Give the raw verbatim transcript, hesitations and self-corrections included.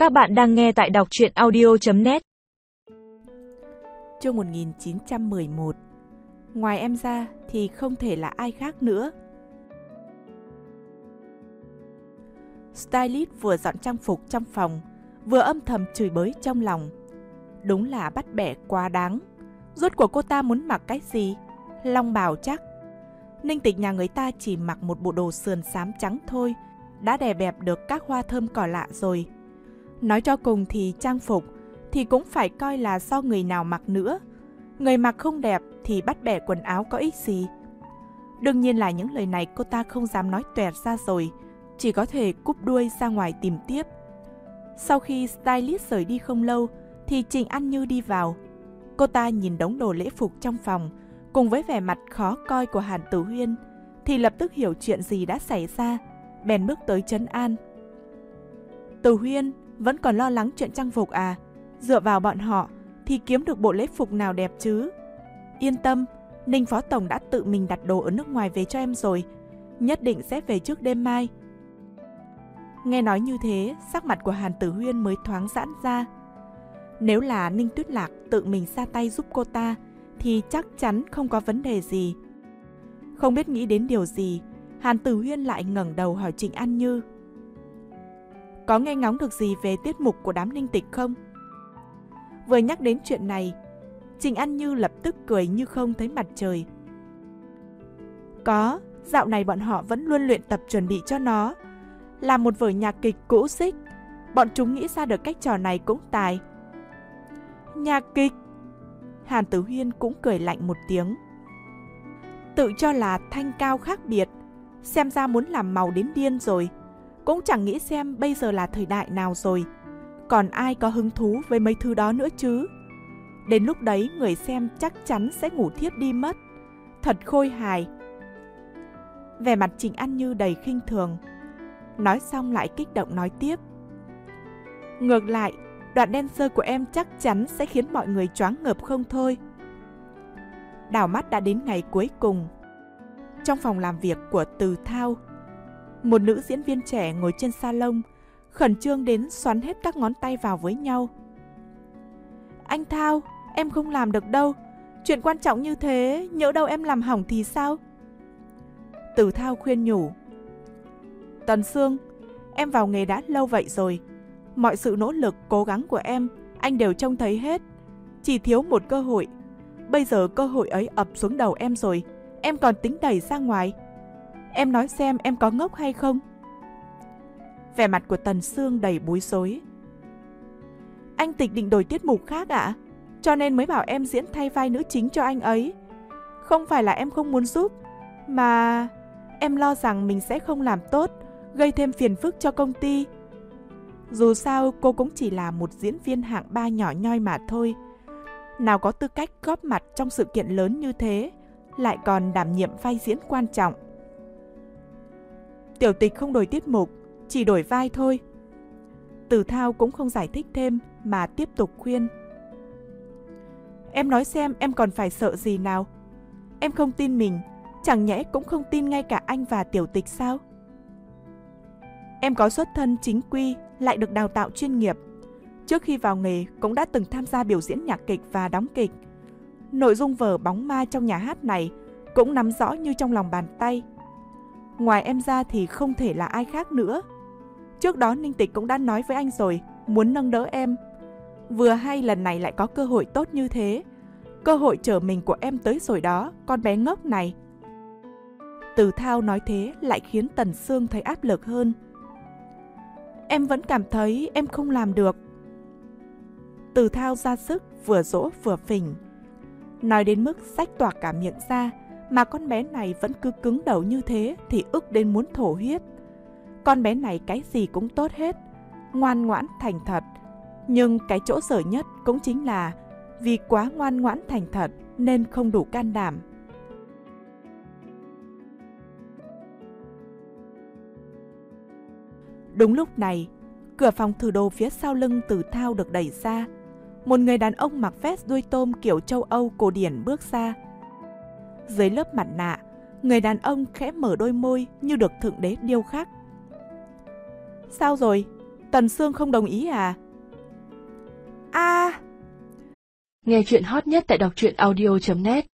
Các bạn đang nghe tại đọc truyện audio chấm net. Chương một nghìn chín trăm mười một. Ngoài em ra thì không thể là ai khác nữa. Stylist vừa dọn trang phục trong phòng, vừa âm thầm chửi bới trong lòng. Đúng là bắt bẻ quá đáng. Rốt cuộc cô ta muốn mặc cái gì? Long bào chắc. Ninh Tịch nhà người ta chỉ mặc một bộ đồ sườn xám trắng thôi, đã đè bẹp được các hoa thơm cỏ lạ rồi. Nói cho cùng thì trang phục thì cũng phải coi là do người nào mặc nữa. Người mặc không đẹp thì bắt bẻ quần áo có ích gì. Đương nhiên là những lời này cô ta không dám nói toẹt ra rồi, chỉ có thể cúp đuôi ra ngoài tìm tiếp. Sau khi stylist rời đi không lâu thì Trình An Như đi vào. Cô ta nhìn đống đồ lễ phục trong phòng cùng với vẻ mặt khó coi của Hàn Tử Huyên thì lập tức hiểu chuyện gì đã xảy ra, bèn bước tới trấn an. Tử Huyên, vẫn còn lo lắng chuyện trang phục à? Dựa vào bọn họ thì kiếm được bộ lễ phục nào đẹp chứ? Yên tâm, Ninh Phó Tổng đã tự mình đặt đồ ở nước ngoài về cho em rồi, nhất định sẽ về trước đêm mai. Nghe nói như thế, sắc mặt của Hàn Tử Huyên mới thoáng giãn ra. Nếu là Ninh Tuyết Lạc tự mình ra tay giúp cô ta thì chắc chắn không có vấn đề gì. Không biết nghĩ đến điều gì, Hàn Tử Huyên lại ngẩng đầu hỏi Trình An Như. Có nghe ngóng được gì về tiết mục của đám Ninh Tịch không? Vừa nhắc đến chuyện này, Trình An Như lập tức cười như không thấy mặt trời. Có, dạo này bọn họ vẫn luôn luyện tập chuẩn bị cho nó. Là một vở nhạc kịch cũ xích, bọn chúng nghĩ ra được cách trò này cũng tài. Nhạc kịch? Hàn Tử Huyên cũng cười lạnh một tiếng. Tự cho là thanh cao khác biệt, xem ra muốn làm màu đến điên rồi. Cũng chẳng nghĩ xem bây giờ là thời đại nào rồi, còn ai có hứng thú với mấy thứ đó nữa chứ. Đến lúc đấy người xem chắc chắn sẽ ngủ thiếp đi mất. Thật khôi hài. Vẻ mặt Trình An Như đầy khinh thường. Nói xong lại kích động nói tiếp. Ngược lại, đoạn dancer của em chắc chắn sẽ khiến mọi người choáng ngợp không thôi. Đảo mắt đã đến ngày cuối cùng. Trong phòng làm việc của Từ Thao, một nữ diễn viên trẻ ngồi trên salon, khẩn trương đến xoắn hết các ngón tay vào với nhau. Anh Thao, em không làm được đâu. Chuyện quan trọng như thế, nhỡ đâu em làm hỏng thì sao? Từ Thao khuyên nhủ. Tần Sương, em vào nghề đã lâu vậy rồi. Mọi sự nỗ lực, cố gắng của em, anh đều trông thấy hết. Chỉ thiếu một cơ hội. Bây giờ cơ hội ấy ập xuống đầu em rồi, em còn tính đẩy ra ngoài. Em nói xem em có ngốc hay không? Vẻ mặt của Tần Sương đầy bối rối. Anh Tịch định đổi tiết mục khác ạ? À? Cho nên mới bảo em diễn thay vai nữ chính cho anh ấy. Không phải là em không muốn giúp, mà em lo rằng mình sẽ không làm tốt, gây thêm phiền phức cho công ty. Dù sao cô cũng chỉ là một diễn viên hạng ba nhỏ nhoi mà thôi. Nào có tư cách góp mặt trong sự kiện lớn như thế, lại còn đảm nhiệm vai diễn quan trọng. Tiểu Tịch không đổi tiết mục, chỉ đổi vai thôi. Từ Thao cũng không giải thích thêm mà tiếp tục khuyên. Em nói xem em còn phải sợ gì nào? Em không tin mình, chẳng nhẽ cũng không tin ngay cả anh và Tiểu Tịch sao? Em có xuất thân chính quy, lại được đào tạo chuyên nghiệp. Trước khi vào nghề cũng đã từng tham gia biểu diễn nhạc kịch và đóng kịch. Nội dung vở Bóng Ma trong nhà hát này cũng nắm rõ như trong lòng bàn tay. Ngoài em ra thì không thể là ai khác nữa. Trước đó Ninh Tịch cũng đã nói với anh rồi, muốn nâng đỡ em. Vừa hay lần này lại có cơ hội tốt như thế. Cơ hội trở mình của em tới rồi đó, con bé ngốc này. Từ Thao nói thế lại khiến Tần Sương thấy áp lực hơn. Em vẫn cảm thấy em không làm được. Từ Thao ra sức vừa dỗ vừa phỉnh. Nói đến mức rách toạc cả miệng ra, mà con bé này vẫn cứ cứng đầu như thế thì ức đến muốn thổ huyết. Con bé này cái gì cũng tốt hết, ngoan ngoãn thành thật. Nhưng cái chỗ dở nhất cũng chính là vì quá ngoan ngoãn thành thật nên không đủ can đảm. Đúng lúc này, cửa phòng thử đồ phía sau lưng Từ Thao được đẩy ra. Một người đàn ông mặc vest đuôi tôm kiểu châu Âu cổ điển bước ra. Dưới lớp mặt nạ, người đàn ông khẽ mở đôi môi như được Thượng Đế điêu khắc. Sao rồi? Tần Sương không đồng ý à? A. Nghe chuyện hot nhất tại đọc truyện audio chấm net